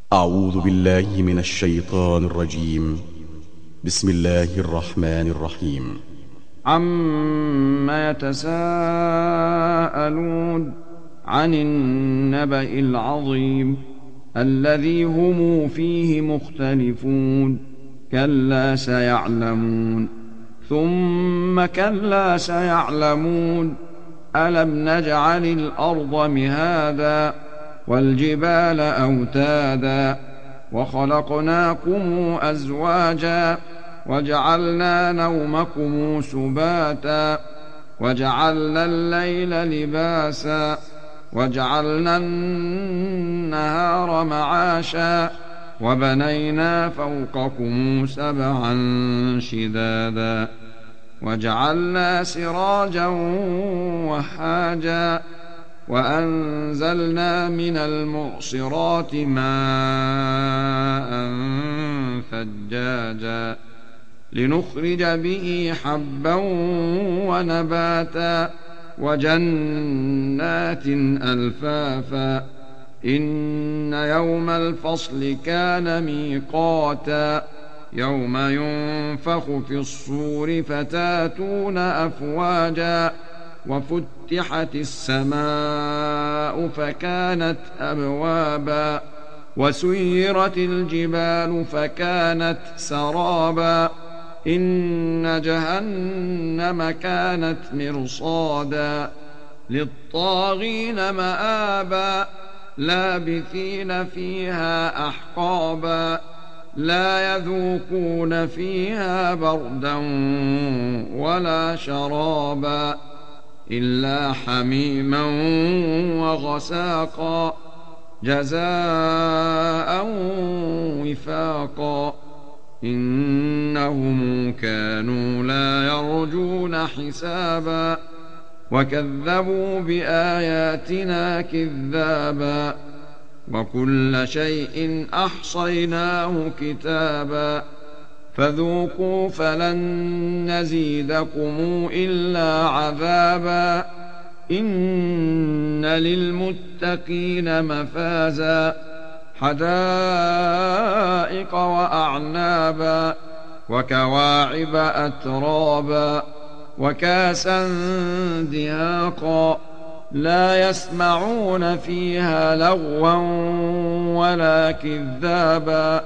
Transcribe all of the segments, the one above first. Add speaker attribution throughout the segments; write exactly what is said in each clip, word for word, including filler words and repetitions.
Speaker 1: أعوذ بالله من الشيطان الرجيم. بسم الله الرحمن الرحيم.
Speaker 2: عَمَّ يَتَسَاءَلُونَ عَنِ النَّبَإِ الْعَظِيمِ الَّذِي هُمْ فِيهِ مُخْتَلِفُونَ كَلَّا سَيَعْلَمُونَ ثُمَّ كَلَّا سَيَعْلَمُونَ أَلَمْ نَجْعَلِ الْأَرْضَ مِهَادًا وَالْجِبَالَ أَوْتَادًا وَخَلَقْنَاكُمْ أَزْوَاجًا وَجَعَلْنَا نَوْمَكُمْ سُبَاتًا وَجَعَلْنَا اللَّيْلَ لِبَاسًا وَجَعَلْنَا النَّهَارَ مَعَاشًا وَبَنَيْنَا فَوْقَكُمْ سَبْعًا شِدَادًا وَجَعَلْنَا سِرَاجًا وَهَّاجًا وَأَنزَلْنَا مِنَ الْمُعْصِرَاتِ مَاءً ثَجَّاجًا لِنُخْرِجَ بِهِ حَبًّا وَنَبَاتًا وَجَنَّاتٍ أَلْفَافًا إِنَّ يَوْمَ الْفَصْلِ كَانَ مِيقَاتًا يَوْمَ يُنفَخُ فِي الصُّورِ فَتَأْتُونَ أَفْوَاجًا وَفُتِحَتِ السَّمَاءُ فَكَانَتْ أَبْوَابًا وَسُيِّرَتِ الْجِبَالُ فَكَانَتْ سَرَابًا إِنَّ جَهَنَّمَ كَانَتْ مِرْصَادًا لِلطَّاغِينَ مَآبًا لَابِثِينَ فِيهَا أَحْقَابًا لَا يَذُوقُونَ فِيهَا بَرْدًا وَلَا شَرَابًا إِلَّا حَمِيمًا وَغَسَّاقًا جَزَاءً وِفَاقًا إِنَّهُمْ كَانُوا لَا يَرْجُونَ حِسَابًا وَكَذَّبُوا بِآيَاتِنَا كِذَّابًا وَكُلَّ شَيْءٍ أَحْصَيْنَاهُ كِتَابًا فَذُوقُوا فَلَن نَّزِيدَكُمْ إِلَّا عَذَابًا إِنَّ لِلْمُتَّقِينَ مَفَازًا حَدَائِقَ وَأَعْنَابًا وَكَوَاعِبَ أَتْرَابًا وَكَأْسًا دِهَاقًا لَا يَسْمَعُونَ فِيهَا لَغْوًا وَلَا كِذَّابًا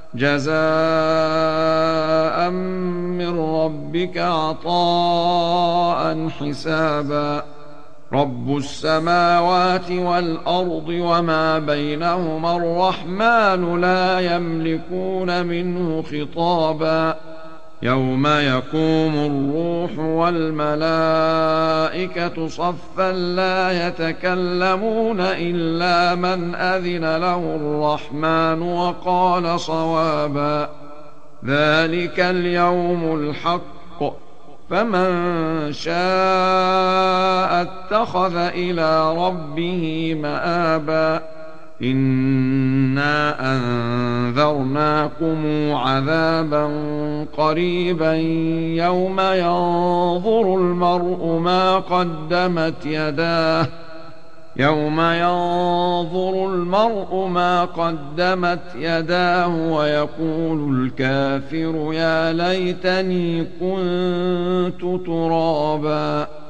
Speaker 2: جَزَاءً مِّن رَّبِّكَ عَطَاءً حِسَابًا رَّبُّ السَّمَاوَاتِ وَالْأَرْضِ وَمَا بَيْنَهُمَا الرَّحْمَٰنُ لَا يَمْلِكُونَ مِنْهُ خِطَابًا يَوْمَ يَقُومُ الرُّوحُ وَالْمَلَائِكَةُ صَفًّا لَّا يَتَكَلَّمُونَ إِلَّا مَنْ أَذِنَ لَهُ الرَّحْمَٰنُ وَقَالَ صَوَابًا ذَٰلِكَ الْيَوْمُ الْحَقُّ فَمَن شَاءَ اتَّخَذَ إِلَىٰ رَبِّهِ مَآبًا إِنَّا أَنذَرْنَاكُمْ عَذَابًا قَرِيبًا يَوْمَ يَنظُرُ الْمَرْءُ مَا قَدَّمَتْ يَدَاهُ يَوْمَ يَنظُرُ الْمَرْءُ مَا قَدَّمَتْ يَدَاهُ وَيَقُولُ الْكَافِرُ يَا لَيْتَنِي كُنتُ تُرَابًا.